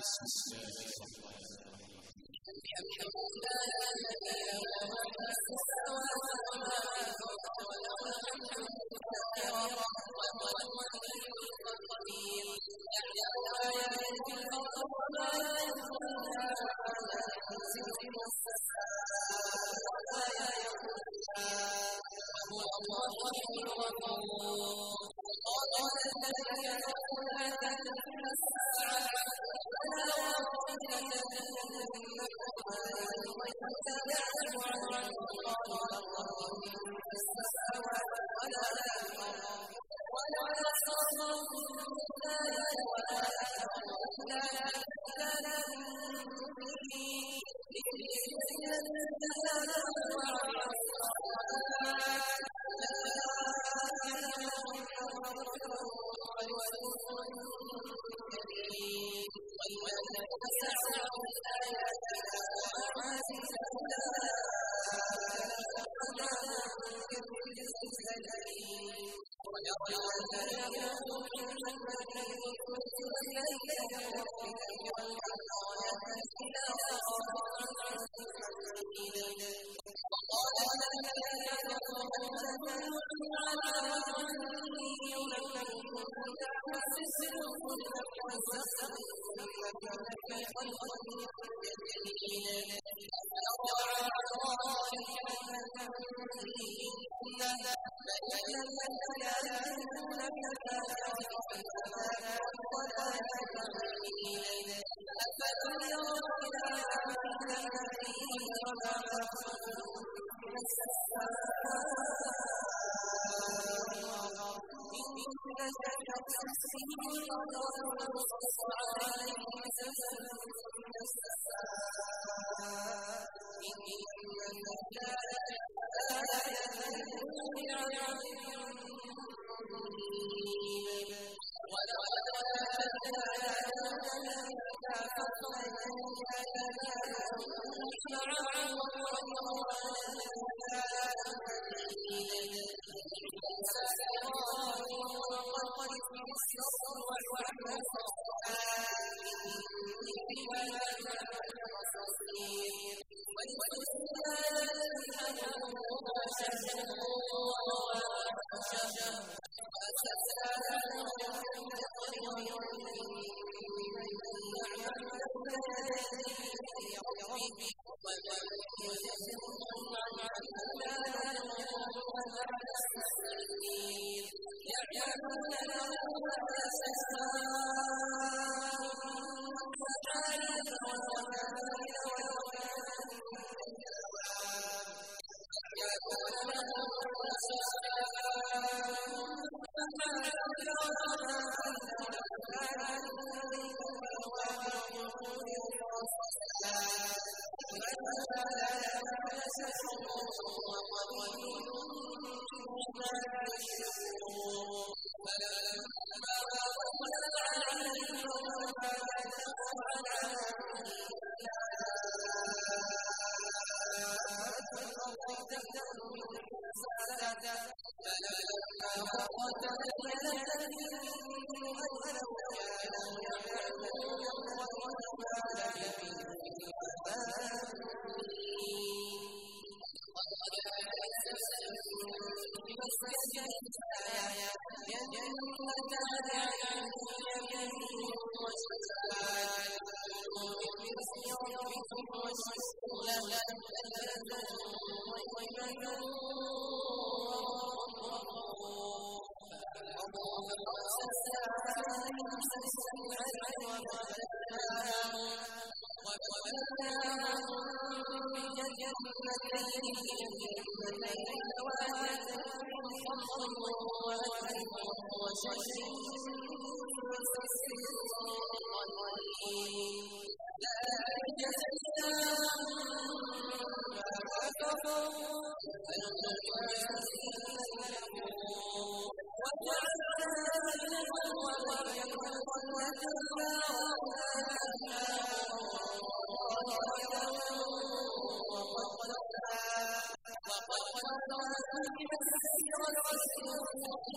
بسم الله الرحمن الرحيم الحمد لله الذي له ما في السماوات وما في الأرض وله الحمد كثيرا وهو الولي القدير يعلم ما يلج في الأرض وما يخرج منها وما ينزل من السماء وما يعرج فيها وهو الرحيم الغفور قال الذين كفروا لا تأتينا الساعة فلا وربك لتأتينهم يعلم عنه قال في السماوات ولا في الأرض ولا أصغر من ذلك ولا أكبر إلا للذين آمنوا وعملوا الصالحات أولئك لهم مغفرة ورزق كريم والذين سعوا في آياتنا وعزيزا أولئك أخذناهم برزق أليم ويرى الذين أوتوا العلم الذي أنزل إليك من ربك والحق ويهدي إلى صراط مستقيم وقال الذين كفروا لن نؤمن على رجل ينبئكم تحسسهم نفسهم في خلق جديد أفترى على الله كذبا بين الذين يكذبون بالآخرة فما ولا يعلمون أفلم يروا إلى ما بين وما خلقهم من السماء إن شجرة تسقيهم الأرض ونص عليهم سلسلة من السماء إن في ذلك لآية لكل عبد منيب ولقد آتينا داود زبورا فصلنا آياتنا معه والقرآن الحكيم موسى إبراهيم وقد في السر والعمل إني بما تعملون بصير ولسليمان الجبال وشجر وشجر وأسسنا له بقدر ومن ومن يزدهم عن يعلمون له ما السماء وجعل وكمائل يعلمون له ما السماء فلما وقفنا عليهم وما كتبوا على فلما وقفنا الذين أنهم كانوا يعلمون وما لبثوا وقد أسسهم في مسجد جنتان عن يمين وشمال كلوا من رزق ربكم واشكروا له بلدة طيبة فأعرضوا فأرسلنا عليهم سلسلة وبدلناهم بجنتين ذوات خمر وأكل وشجر من سدر قليل ذلك جزيناهم بما كفروا فنعم وجعلنا بينهم وبين القرية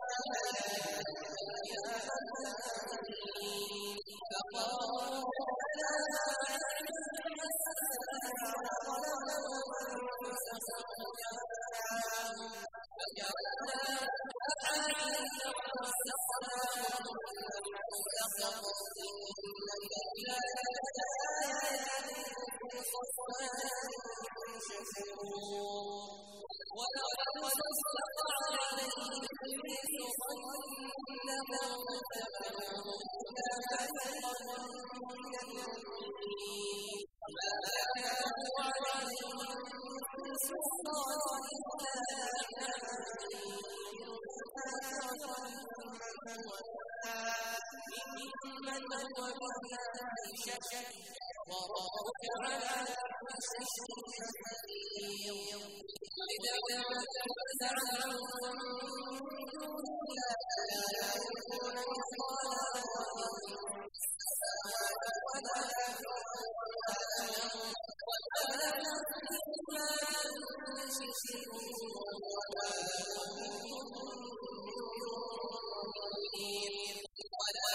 فقالوا ولقد صدق عليهم إبليس ظنه فاتبعوه إلا فريقا من المؤمنين وما كان له عليهم من سلطان إلا ممن هو بالله شك وربك على كل شيء قدير إذا تنازعتم من دون الله لا يملكون مثقال ذرة في السماوات ولا في الأرض وما لهم فيهما من شرك وما له منهم ولا